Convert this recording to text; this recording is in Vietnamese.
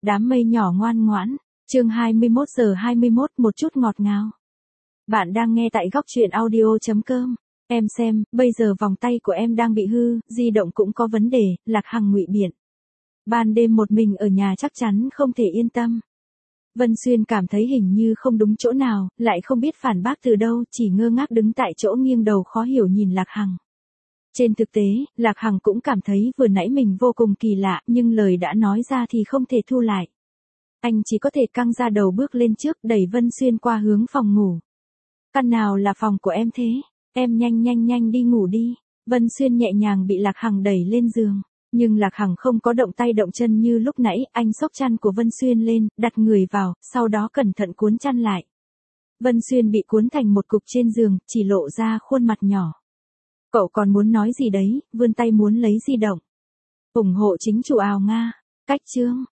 Đám mây nhỏ ngoan ngoãn. Chương 21 giờ 21, một chút ngọt ngào. Bạn đang nghe tại góc truyện audio.com. Em xem, bây giờ vòng tay của em đang bị hư, di động cũng có vấn đề, Lạc Hằng ngụy biện. Ban đêm một mình ở nhà chắc chắn không thể yên tâm. Vân Xuyên cảm thấy hình như không đúng chỗ nào, lại không biết phản bác từ đâu, chỉ ngơ ngác đứng tại chỗ nghiêng đầu khó hiểu nhìn Lạc Hằng. Trên thực tế, Lạc Hằng cũng cảm thấy vừa nãy mình vô cùng kỳ lạ, nhưng lời đã nói ra thì không thể thu lại. Anh chỉ có thể căng ra đầu bước lên trước, đẩy Vân Xuyên qua hướng phòng ngủ. Căn nào là phòng của em thế? Em nhanh đi ngủ đi. Vân Xuyên nhẹ nhàng bị Lạc Hằng đẩy lên giường. Nhưng Lạc Hằng không có động tay động chân như lúc nãy, anh xốc chăn của Vân Xuyên lên, đặt người vào, sau đó cẩn thận cuốn chăn lại. Vân Xuyên bị cuốn thành một cục trên giường, chỉ lộ ra khuôn mặt nhỏ. Cậu còn muốn nói gì đấy, vươn tay muốn lấy di động. Ủng hộ chính chủ ào Nga. Cách chương.